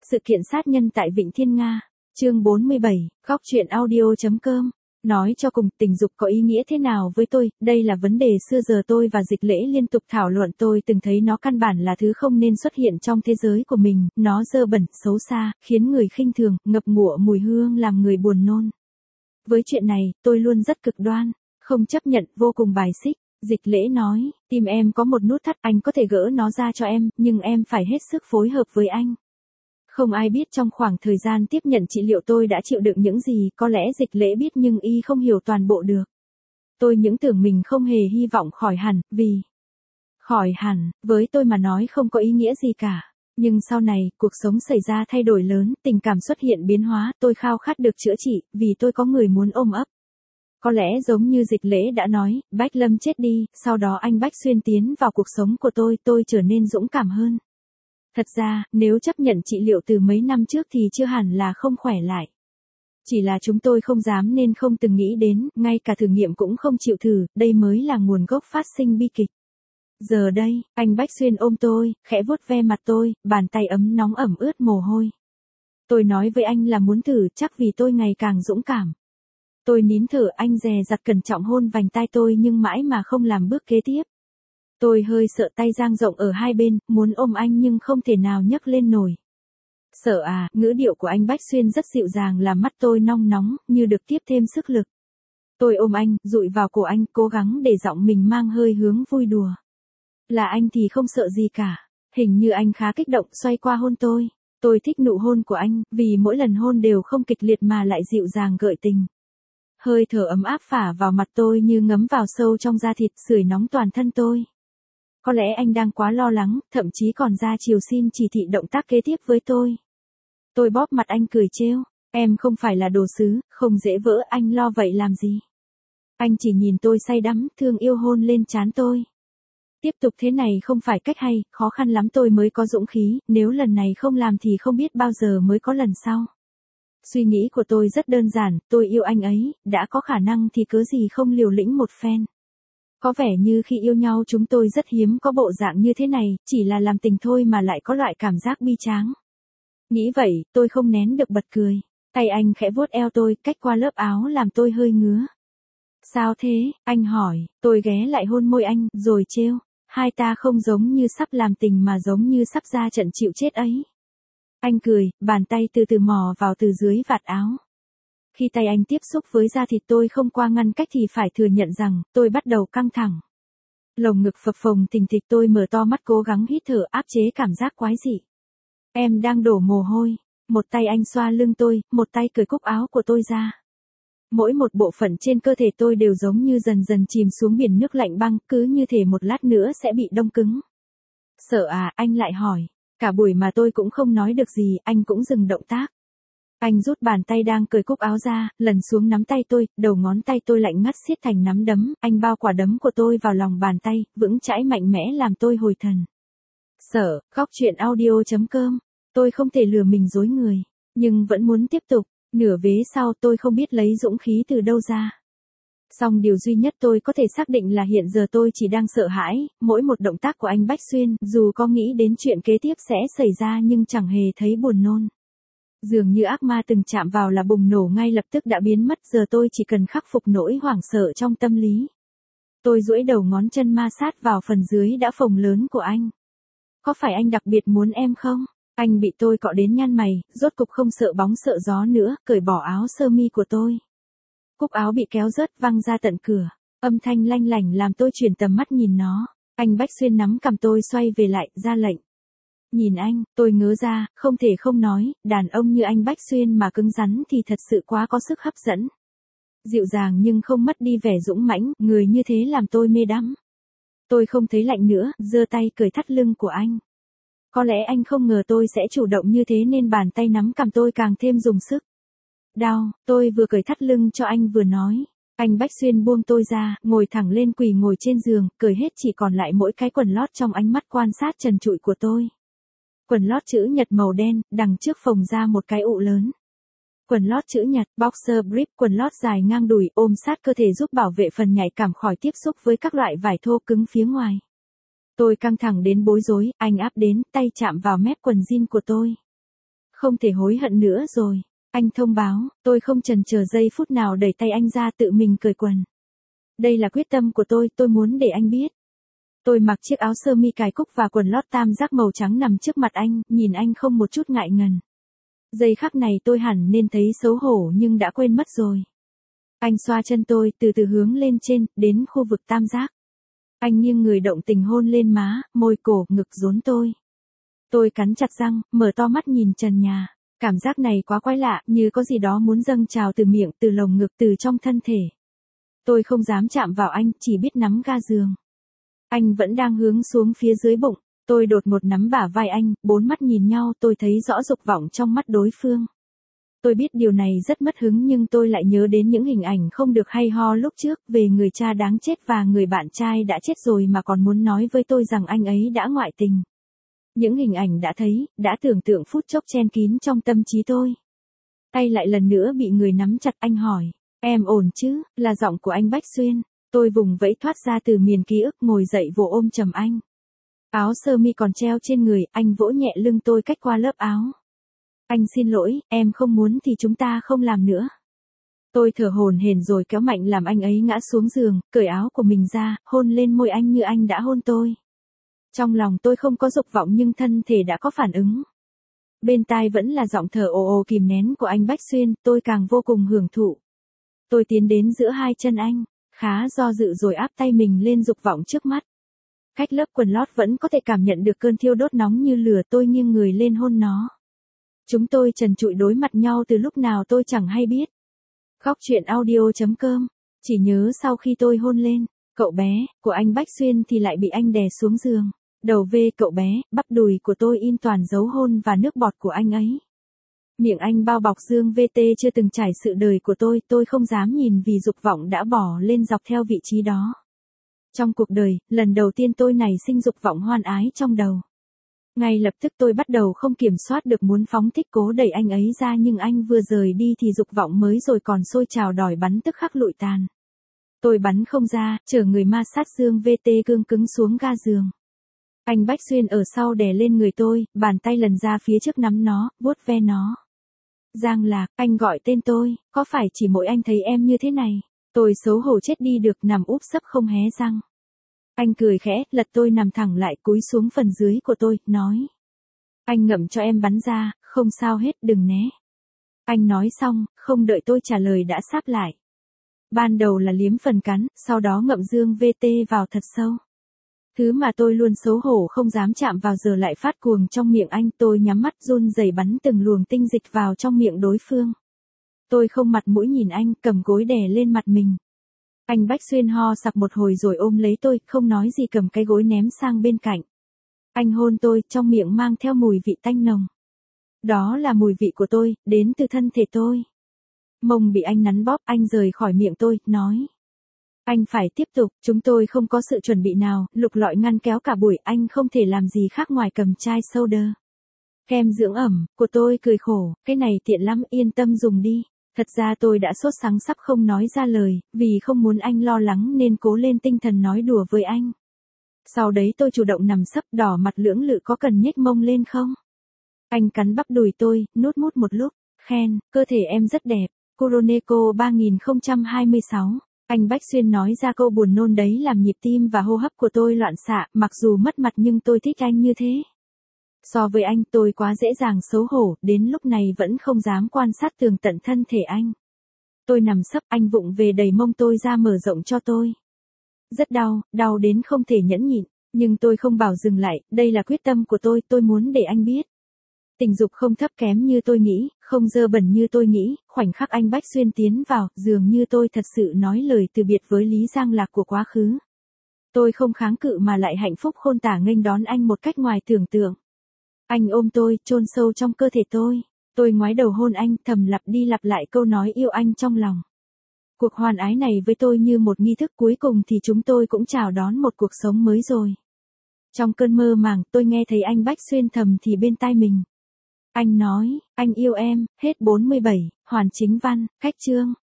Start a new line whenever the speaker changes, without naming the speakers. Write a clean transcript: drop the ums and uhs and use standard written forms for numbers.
Sự kiện sát nhân tại Vịnh Thiên Nga. Chương 47, Góc truyện audio.com. Nói cho cùng, tình dục có ý nghĩa thế nào với tôi, đây là vấn đề xưa giờ tôi và Dịch Lễ liên tục thảo luận. Tôi từng thấy nó căn bản là thứ không nên xuất hiện trong thế giới của mình, nó dơ bẩn, xấu xa, khiến người khinh thường, ngập ngụa mùi hương làm người buồn nôn. Với chuyện này, tôi luôn rất cực đoan, không chấp nhận, vô cùng bài xích. Dịch Lễ nói, tim em có một nút thắt, anh có thể gỡ nó ra cho em, nhưng em phải hết sức phối hợp với anh. Không ai biết trong khoảng thời gian tiếp nhận trị liệu tôi đã chịu đựng những gì, có lẽ Dịch Lễ biết nhưng y không hiểu toàn bộ được. Tôi những tưởng mình không hề hy vọng khỏi hẳn, vì khỏi hẳn, với tôi mà nói không có ý nghĩa gì cả. Nhưng sau này, cuộc sống xảy ra thay đổi lớn, tình cảm xuất hiện biến hóa, tôi khao khát được chữa trị, vì tôi có người muốn ôm ấp. Có lẽ giống như Dịch Lễ đã nói, Bách Lâm chết đi, sau đó anh Bách Xuyên tiến vào cuộc sống của tôi trở nên dũng cảm hơn. Thật ra, nếu chấp nhận trị liệu từ mấy năm trước thì chưa hẳn là không khỏe lại. Chỉ là chúng tôi không dám nên không từng nghĩ đến, ngay cả thử nghiệm cũng không chịu thử, đây mới là nguồn gốc phát sinh bi kịch. Giờ đây, anh Bách Xuyên ôm tôi, khẽ vuốt ve mặt tôi, bàn tay ấm nóng ẩm ướt mồ hôi. Tôi nói với anh là muốn thử, chắc vì tôi ngày càng dũng cảm. Tôi nín thở, anh dè dặt cẩn trọng hôn vành tai tôi nhưng mãi mà không làm bước kế tiếp. Tôi hơi sợ, tay dang rộng ở hai bên, muốn ôm anh nhưng không thể nào nhấc lên nổi. Sợ à, ngữ điệu của anh Bách Xuyên rất dịu dàng làm mắt tôi nong nóng, như được tiếp thêm sức lực. Tôi ôm anh, dụi vào cổ anh, cố gắng để giọng mình mang hơi hướng vui đùa. Là anh thì không sợ gì cả. Hình như anh khá kích động, xoay qua hôn tôi. Tôi thích nụ hôn của anh, vì mỗi lần hôn đều không kịch liệt mà lại dịu dàng gợi tình. Hơi thở ấm áp phả vào mặt tôi như ngấm vào sâu trong da thịt, sưởi nóng toàn thân tôi. Có lẽ anh đang quá lo lắng, thậm chí còn ra chiều xin chỉ thị động tác kế tiếp với tôi. Tôi bóp mặt anh cười trêu, em không phải là đồ sứ, không dễ vỡ, anh lo vậy làm gì. Anh chỉ nhìn tôi say đắm, thương yêu hôn lên trán tôi. Tiếp tục thế này không phải cách hay, khó khăn lắm tôi mới có dũng khí, nếu lần này không làm thì không biết bao giờ mới có lần sau. Suy nghĩ của tôi rất đơn giản, tôi yêu anh ấy, đã có khả năng thì cớ gì không liều lĩnh một phen. Có vẻ như khi yêu nhau chúng tôi rất hiếm có bộ dạng như thế này, chỉ là làm tình thôi mà lại có loại cảm giác bi tráng. Nghĩ vậy, tôi không nén được bật cười. Tay anh khẽ vuốt eo tôi, cách qua lớp áo làm tôi hơi ngứa. Sao thế, anh hỏi, tôi ghé lại hôn môi anh, rồi trêu. Hai ta không giống như sắp làm tình mà giống như sắp ra trận chịu chết ấy. Anh cười, bàn tay từ từ mò vào từ dưới vạt áo. Khi tay anh tiếp xúc với da thịt tôi không qua ngăn cách thì phải thừa nhận rằng, tôi bắt đầu căng thẳng. Lồng ngực phập phồng thình thịch, tôi mở to mắt cố gắng hít thở áp chế cảm giác quái dị. Em đang đổ mồ hôi. Một tay anh xoa lưng tôi, một tay cởi cúc áo của tôi ra. Mỗi một bộ phận trên cơ thể tôi đều giống như dần dần chìm xuống biển nước lạnh băng, cứ như thể một lát nữa sẽ bị đông cứng. Sợ à, anh lại hỏi. Cả buổi mà tôi cũng không nói được gì, anh cũng dừng động tác. Anh rút bàn tay đang cởi cúc áo ra, lần xuống nắm tay tôi, đầu ngón tay tôi lạnh ngắt siết thành nắm đấm, anh bao quả đấm của tôi vào lòng bàn tay, vững chãi mạnh mẽ làm tôi hồi thần. Sợ, Góc truyện audio.com, tôi không thể lừa mình dối người, nhưng vẫn muốn tiếp tục. Nửa vế sau tôi không biết lấy dũng khí từ đâu ra. Song điều duy nhất tôi có thể xác định là hiện giờ tôi chỉ đang sợ hãi, mỗi một động tác của anh Bách Xuyên, dù có nghĩ đến chuyện kế tiếp sẽ xảy ra nhưng chẳng hề thấy buồn nôn. Dường như ác ma từng chạm vào là bùng nổ ngay lập tức đã biến mất, giờ tôi chỉ cần khắc phục nỗi hoảng sợ trong tâm lý. Tôi duỗi đầu ngón chân ma sát vào phần dưới đã phồng lớn của anh. Có phải anh đặc biệt muốn em không? Anh bị tôi cọ đến nhăn mày, rốt cục không sợ bóng sợ gió nữa, cởi bỏ áo sơ mi của tôi. Cúc áo bị kéo rớt văng ra tận cửa, âm thanh lanh lảnh làm tôi chuyển tầm mắt nhìn nó. Anh Bách Xuyên nắm cằm tôi xoay về lại, ra lệnh. Nhìn anh, tôi ngớ ra, không thể không nói, đàn ông như anh Bách Xuyên mà cứng rắn thì thật sự quá có sức hấp dẫn. Dịu dàng nhưng không mất đi vẻ dũng mãnh, người như thế làm tôi mê đắm. Tôi không thấy lạnh nữa, giơ tay cởi thắt lưng của anh. Có lẽ anh không ngờ tôi sẽ chủ động như thế nên bàn tay nắm cằm tôi càng thêm dùng sức. Đau, tôi vừa cởi thắt lưng cho anh vừa nói. Anh Bách Xuyên buông tôi ra, ngồi thẳng lên quỳ ngồi trên giường, cởi hết chỉ còn lại mỗi cái quần lót trong ánh mắt quan sát trần trụi của tôi. Quần lót chữ nhật màu đen, đằng trước phồng ra một cái ụ lớn. Quần lót chữ nhật, boxer brief, quần lót dài ngang đùi, ôm sát cơ thể giúp bảo vệ phần nhạy cảm khỏi tiếp xúc với các loại vải thô cứng phía ngoài. Tôi căng thẳng đến bối rối, anh áp đến, tay chạm vào mép quần jean của tôi. Không thể hối hận nữa rồi. Anh thông báo, tôi không chần chờ giây phút nào đẩy tay anh ra tự mình cởi quần. Đây là quyết tâm của tôi muốn để anh biết. Tôi mặc chiếc áo sơ mi cài cúc và quần lót tam giác màu trắng nằm trước mặt anh, nhìn anh không một chút ngại ngần. Giây khắc này tôi hẳn nên thấy xấu hổ nhưng đã quên mất rồi. Anh xoa chân tôi, từ từ hướng lên trên, đến khu vực tam giác. Anh nghiêng người động tình hôn lên má, môi, cổ, ngực rốn tôi. Tôi cắn chặt răng, mở to mắt nhìn trần nhà. Cảm giác này quá quái lạ, như có gì đó muốn dâng trào từ miệng, từ lồng ngực, từ trong thân thể. Tôi không dám chạm vào anh, chỉ biết nắm ga giường. Anh vẫn đang hướng xuống phía dưới bụng. Tôi đột ngột nắm bả vai anh, bốn mắt nhìn nhau, tôi thấy rõ dục vọng trong mắt đối phương. Tôi biết điều này rất mất hứng nhưng tôi lại nhớ đến những hình ảnh không được hay ho lúc trước về người cha đáng chết và người bạn trai đã chết rồi mà còn muốn nói với tôi rằng anh ấy đã ngoại tình. Những hình ảnh đã thấy, đã tưởng tượng phút chốc chen kín trong tâm trí tôi. Tay lại lần nữa bị người nắm chặt, anh hỏi, em ổn chứ, là giọng của anh Bách Xuyên. Tôi vùng vẫy thoát ra từ miền ký ức, ngồi dậy vỗ ôm chầm anh. Áo sơ mi còn treo trên người, anh vỗ nhẹ lưng tôi cách qua lớp áo. Anh xin lỗi, em không muốn thì chúng ta không làm nữa. Tôi thở hổn hển rồi kéo mạnh làm anh ấy ngã xuống giường, cởi áo của mình ra, hôn lên môi anh như anh đã hôn tôi. Trong lòng tôi không có dục vọng nhưng thân thể đã có phản ứng. Bên tai vẫn là giọng thở ồ ồ kìm nén của anh Bách Xuyên, tôi càng vô cùng hưởng thụ. Tôi tiến đến giữa hai chân anh, khá do dự rồi áp tay mình lên dục vọng trước mắt. Cách lớp quần lót vẫn có thể cảm nhận được cơn thiêu đốt nóng như lửa, tôi nghiêng người lên hôn nó. Chúng tôi trần trụi đối mặt nhau từ lúc nào tôi chẳng hay biết. Góc truyện audio.com. Chỉ nhớ sau khi tôi hôn lên, cậu bé, của anh Bách Xuyên thì lại bị anh đè xuống giường. Đầu về cậu bé, bắp đùi của tôi in toàn dấu hôn và nước bọt của anh ấy. Miệng anh bao bọc dương VT chưa từng trải sự đời của tôi không dám nhìn vì dục vọng đã bỏ lên dọc theo vị trí đó. Trong cuộc đời, lần đầu tiên tôi nảy sinh dục vọng hoan ái trong đầu. Ngay lập tức tôi bắt đầu không kiểm soát được muốn phóng thích cố đẩy anh ấy ra nhưng anh vừa rời đi thì dục vọng mới rồi còn sôi trào đòi bắn tức khắc lụi tàn. Tôi bắn không ra, chở người ma sát dương VT cương cứng xuống ga giường. Anh Bách Xuyên ở sau đè lên người tôi, bàn tay lần ra phía trước nắm nó, vuốt ve nó. Giang Lạc, anh gọi tên tôi, có phải chỉ mỗi anh thấy em như thế này? Tôi xấu hổ chết đi được, nằm úp sấp không hé răng. Anh cười khẽ, lật tôi nằm thẳng lại cúi xuống phần dưới của tôi, nói. Anh ngậm cho em bắn ra, không sao hết, đừng né. Anh nói xong, không đợi tôi trả lời đã sáp lại. Ban đầu là liếm phần cắn, sau đó ngậm dương VT vào thật sâu. Thứ mà tôi luôn xấu hổ không dám chạm vào giờ lại phát cuồng trong miệng anh. Tôi nhắm mắt run rẩy bắn từng luồng tinh dịch vào trong miệng đối phương. Tôi không mặt mũi nhìn anh, cầm gối đè lên mặt mình. Anh Bách Xuyên ho sặc một hồi rồi ôm lấy tôi, không nói gì cầm cái gối ném sang bên cạnh. Anh hôn tôi, trong miệng mang theo mùi vị tanh nồng. Đó là mùi vị của tôi, đến từ thân thể tôi. Mông bị anh nắn bóp, anh rời khỏi miệng tôi, nói. Anh phải tiếp tục, chúng tôi không có sự chuẩn bị nào, lục lọi ngăn kéo cả buổi, anh không thể làm gì khác ngoài cầm chai soda. Kem dưỡng ẩm, của tôi cười khổ, cái này tiện lắm, yên tâm dùng đi. Thật ra tôi đã sốt sắng sắp không nói ra lời, vì không muốn anh lo lắng nên cố lên tinh thần nói đùa với anh. Sau đấy tôi chủ động nằm sấp đỏ mặt lưỡng lự, có cần nhếch mông lên không? Anh cắn bắp đùi tôi, nuốt mút một lúc, khen, cơ thể em rất đẹp. Kuroneko 3026. Anh Bách Xuyên nói ra câu buồn nôn đấy làm nhịp tim và hô hấp của tôi loạn xạ, mặc dù mất mặt nhưng tôi thích anh như thế. So với anh tôi quá dễ dàng xấu hổ, đến lúc này vẫn không dám quan sát tường tận thân thể anh. Tôi nằm sấp, anh vụng về đẩy mông tôi ra mở rộng cho tôi. Rất đau, đau đến không thể nhẫn nhịn, nhưng tôi không bảo dừng lại, đây là quyết tâm của tôi muốn để anh biết. Tình dục không thấp kém như tôi nghĩ, không dơ bẩn như tôi nghĩ, khoảnh khắc anh Bách Xuyên tiến vào, dường như tôi thật sự nói lời từ biệt với Lý Giang Lạc của quá khứ. Tôi không kháng cự mà lại hạnh phúc khôn tả nghênh đón anh một cách ngoài tưởng tượng. Anh ôm tôi, chôn sâu trong cơ thể tôi. Tôi ngoái đầu hôn anh, thầm lặp đi lặp lại câu nói yêu anh trong lòng. Cuộc hoan ái này với tôi như một nghi thức, cuối cùng thì chúng tôi cũng chào đón một cuộc sống mới rồi. Trong cơn mơ màng, tôi nghe thấy anh Bách Xuyên thầm thì bên tai mình. Anh nói, anh yêu em, hết 47, Hoàn Chính Văn, cách chương.